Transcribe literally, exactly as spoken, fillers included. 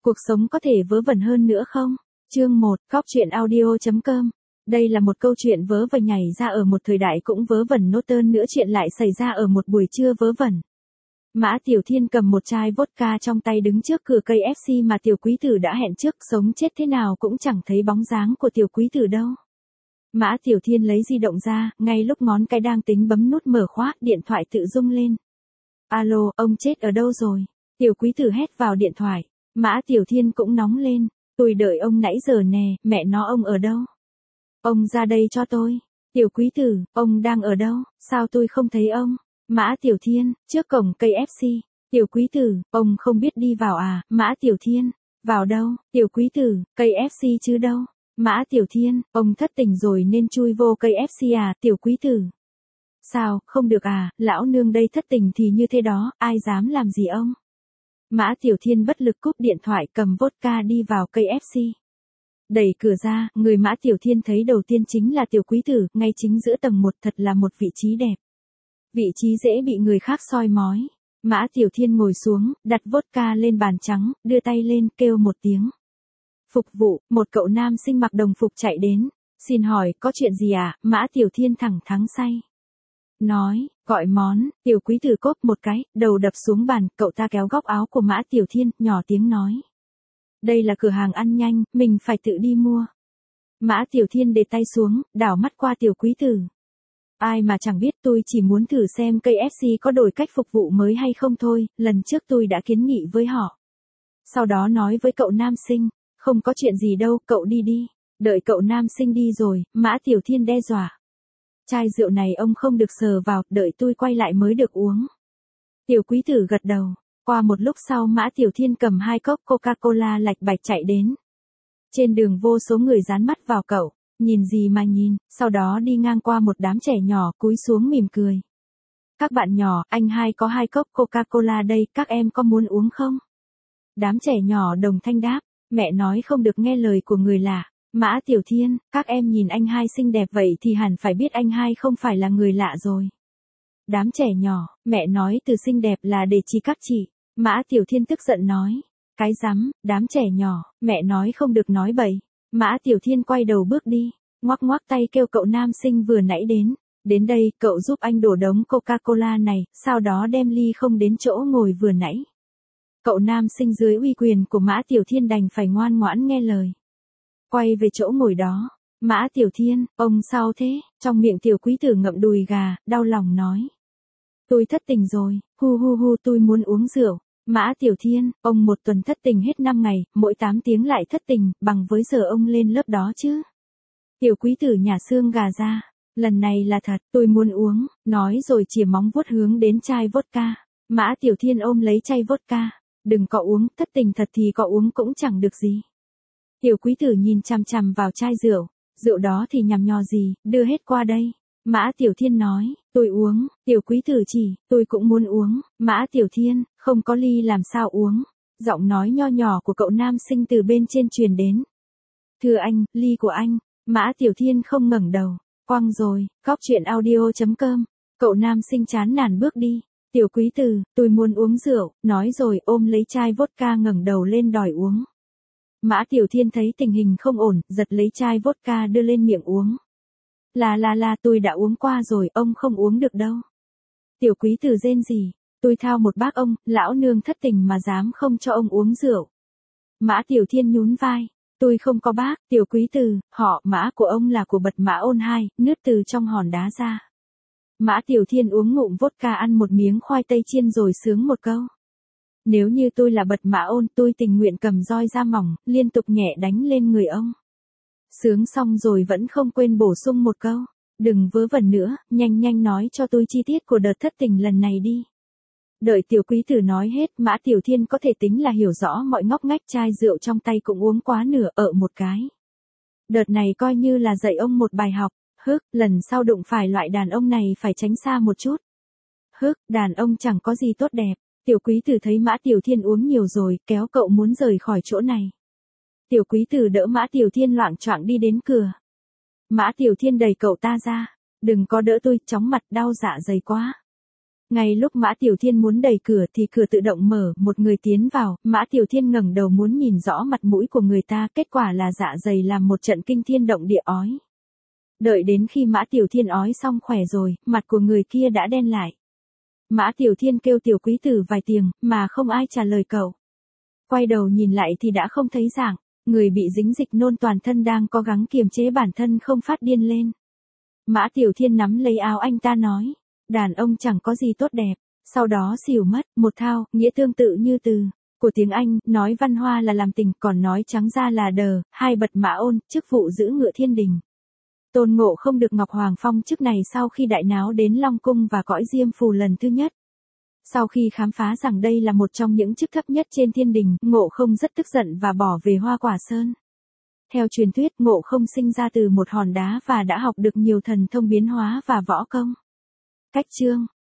Cuộc sống có thể vớ vẩn hơn nữa không? Chương một, Cóc truyện audio chấm com. Đây là một câu chuyện vớ vẩn nhảy ra ở một thời đại cũng vớ vẩn nốt tơn nữa, chuyện lại xảy ra ở một buổi trưa vớ vẩn. Mã Tiểu Thiên cầm một chai vodka trong tay đứng trước cửa cây ép xê mà Tiểu Quý Tử đã hẹn trước, sống chết thế nào cũng chẳng thấy bóng dáng của Tiểu Quý Tử đâu. Mã Tiểu Thiên lấy di động ra, ngay lúc ngón cái đang tính bấm nút mở khóa, điện thoại tự rung lên. Alo, ông chết ở đâu rồi? Tiểu Quý Tử hét vào điện thoại. Mã Tiểu Thiên cũng nóng lên. Tôi đợi ông nãy giờ nè, mẹ nó ông ở đâu? Ông ra đây cho tôi. Tiểu Quý Tử, ông đang ở đâu? Sao tôi không thấy ông? Mã Tiểu Thiên, trước cổng cây ép xê. Tiểu Quý Tử, ông không biết đi vào à? Mã Tiểu Thiên, vào đâu? Tiểu Quý Tử, cây ép xê chứ đâu? Mã Tiểu Thiên, ông thất tình rồi nên chui vô cây ép xê à? Tiểu Quý Tử. Sao, không được à, lão nương đây thất tình thì như thế đó, ai dám làm gì ông? Mã Tiểu Thiên bất lực cúp điện thoại, cầm vodka đi vào cây ép xê. Đẩy cửa ra, người Mã Tiểu Thiên thấy đầu tiên chính là Tiểu Quý Tử, ngay chính giữa tầng một, thật là một vị trí đẹp. Vị trí dễ bị người khác soi mói. Mã Tiểu Thiên ngồi xuống, đặt vodka lên bàn trắng, đưa tay lên, kêu một tiếng. Phục vụ, một cậu nam sinh mặc đồng phục chạy đến. Xin hỏi, có chuyện gì à? Mã Tiểu Thiên thẳng thắn say. Nói, gọi món. Tiểu Quý Tử cốp một cái, đầu đập xuống bàn, cậu ta kéo góc áo của Mã Tiểu Thiên, nhỏ tiếng nói. Đây là cửa hàng ăn nhanh, mình phải tự đi mua. Mã Tiểu Thiên để tay xuống, đảo mắt qua Tiểu Quý Tử. Ai mà chẳng biết, tôi chỉ muốn thử xem cây ép xê có đổi cách phục vụ mới hay không thôi, lần trước tôi đã kiến nghị với họ. Sau đó nói với cậu nam sinh, không có chuyện gì đâu, cậu đi đi. Đợi cậu nam sinh đi rồi, Mã Tiểu Thiên đe dọa. Chai rượu này ông không được sờ vào, đợi tôi quay lại mới được uống. Tiểu Quý Tử gật đầu. Qua một lúc sau Mã Tiểu Thiên cầm hai cốc Coca-Cola lạch bạch chạy đến. Trên đường vô số người dán mắt vào cậu, nhìn gì mà nhìn, sau đó đi ngang qua một đám trẻ nhỏ cúi xuống mỉm cười. Các bạn nhỏ, anh hai có hai cốc Coca-Cola đây, các em có muốn uống không? Đám trẻ nhỏ đồng thanh đáp, mẹ nói không được nghe lời của người lạ. Mã Tiểu Thiên, các em nhìn anh hai xinh đẹp vậy thì hẳn phải biết anh hai không phải là người lạ rồi. Đám trẻ nhỏ, mẹ nói từ xinh đẹp là để chỉ các chị. Mã Tiểu Thiên tức giận nói. Cái rắm, đám trẻ nhỏ, mẹ nói không được nói bậy. Mã Tiểu Thiên quay đầu bước đi, ngoắc ngoắc tay kêu cậu nam sinh vừa nãy đến. Đến đây, cậu giúp anh đổ đống Coca-Cola này, sau đó đem ly không đến chỗ ngồi vừa nãy. Cậu nam sinh dưới uy quyền của Mã Tiểu Thiên đành phải ngoan ngoãn nghe lời. Quay về chỗ ngồi đó. Mã Tiểu Thiên, ông sao thế? Trong miệng Tiểu Quý Tử ngậm đùi gà, đau lòng nói. Tôi thất tình rồi, hu hu hu tôi muốn uống rượu. Mã Tiểu Thiên, ông một tuần thất tình hết năm ngày, mỗi tám tiếng lại thất tình, bằng với giờ ông lên lớp đó chứ. Tiểu Quý Tử nhả xương gà ra. Lần này là thật, tôi muốn uống, nói rồi chìa móng vuốt hướng đến chai vodka. Mã Tiểu Thiên ôm lấy chai vodka. Đừng có uống, thất tình thật thì có uống cũng chẳng được gì. Tiểu Quý Tử nhìn chằm chằm vào chai rượu, rượu đó thì nhằm nhò gì, đưa hết qua đây. Mã Tiểu Thiên nói, tôi uống. Tiểu Quý Tử chỉ, tôi cũng muốn uống. Mã Tiểu Thiên, không có ly làm sao uống. Giọng nói nho nhỏ của cậu nam sinh từ bên trên truyền đến. Thưa anh, ly của anh. Mã Tiểu Thiên không ngẩng đầu. Quăng rồi, cóc truyện audio chấm com. Cậu nam sinh chán nản bước đi. Tiểu Quý Tử, tôi muốn uống rượu, nói rồi ôm lấy chai vodka ngẩng đầu lên đòi uống. Mã Tiểu Thiên thấy tình hình không ổn, giật lấy chai vodka đưa lên miệng uống. Là là là tôi đã uống qua rồi, ông không uống được đâu. Tiểu Quý Tử rên rỉ, tôi thao một bác ông, lão nương thất tình mà dám không cho ông uống rượu. Mã Tiểu Thiên nhún vai, tôi không có bác. Tiểu Quý Tử, họ Mã của ông là của Bật Mã Ôn hai, nứt từ trong hòn đá ra. Mã Tiểu Thiên uống ngụm vodka, ăn một miếng khoai tây chiên rồi sướng một câu. Nếu như tôi là Bật Mã Ôn, tôi tình nguyện cầm roi da mỏng, liên tục nhẹ đánh lên người ông. Sướng xong rồi vẫn không quên bổ sung một câu. Đừng vớ vẩn nữa, nhanh nhanh nói cho tôi chi tiết của đợt thất tình lần này đi. Đợi Tiểu Quý Tử nói hết, Mã Tiểu Thiên có thể tính là hiểu rõ mọi ngóc ngách, chai rượu trong tay cũng uống quá nửa, ở một cái. Đợt này coi như là dạy ông một bài học. Hức, lần sau đụng phải loại đàn ông này phải tránh xa một chút. Hức, đàn ông chẳng có gì tốt đẹp. Tiểu Quý Tử thấy Mã Tiểu Thiên uống nhiều rồi, kéo cậu muốn rời khỏi chỗ này. Tiểu Quý Tử đỡ Mã Tiểu Thiên loạng choạng đi đến cửa. Mã Tiểu Thiên đẩy cậu ta ra. Đừng có đỡ tôi, chóng mặt, đau dạ dày quá. Ngay lúc Mã Tiểu Thiên muốn đẩy cửa thì cửa tự động mở, một người tiến vào, Mã Tiểu Thiên ngẩng đầu muốn nhìn rõ mặt mũi của người ta, kết quả là dạ dày làm một trận kinh thiên động địa ói. Đợi đến khi Mã Tiểu Thiên ói xong khỏe rồi, mặt của người kia đã đen lại. Mã Tiểu Thiên kêu Tiểu Quý Tử vài tiếng, mà không ai trả lời cậu. Quay đầu nhìn lại thì đã không thấy dạng, người bị dính dịch nôn toàn thân đang cố gắng kiềm chế bản thân không phát điên lên. Mã Tiểu Thiên nắm lấy áo anh ta nói, đàn ông chẳng có gì tốt đẹp, sau đó xỉu mất, một thao, nghĩa tương tự như từ của tiếng Anh, nói văn hoa là làm tình, còn nói trắng ra là đờ, hai bật mã ôn, chức vụ giữ ngựa thiên đình. Tôn Ngộ không được Ngọc Hoàng phong chức này sau khi đại náo đến Long Cung và cõi Diêm Phù lần thứ nhất. Sau khi khám phá rằng đây là một trong những chức thấp nhất trên thiên đình, Ngộ không rất tức giận và bỏ về Hoa Quả Sơn. Theo truyền thuyết, Ngộ không sinh ra từ một hòn đá và đã học được nhiều thần thông biến hóa và võ công. Cách chương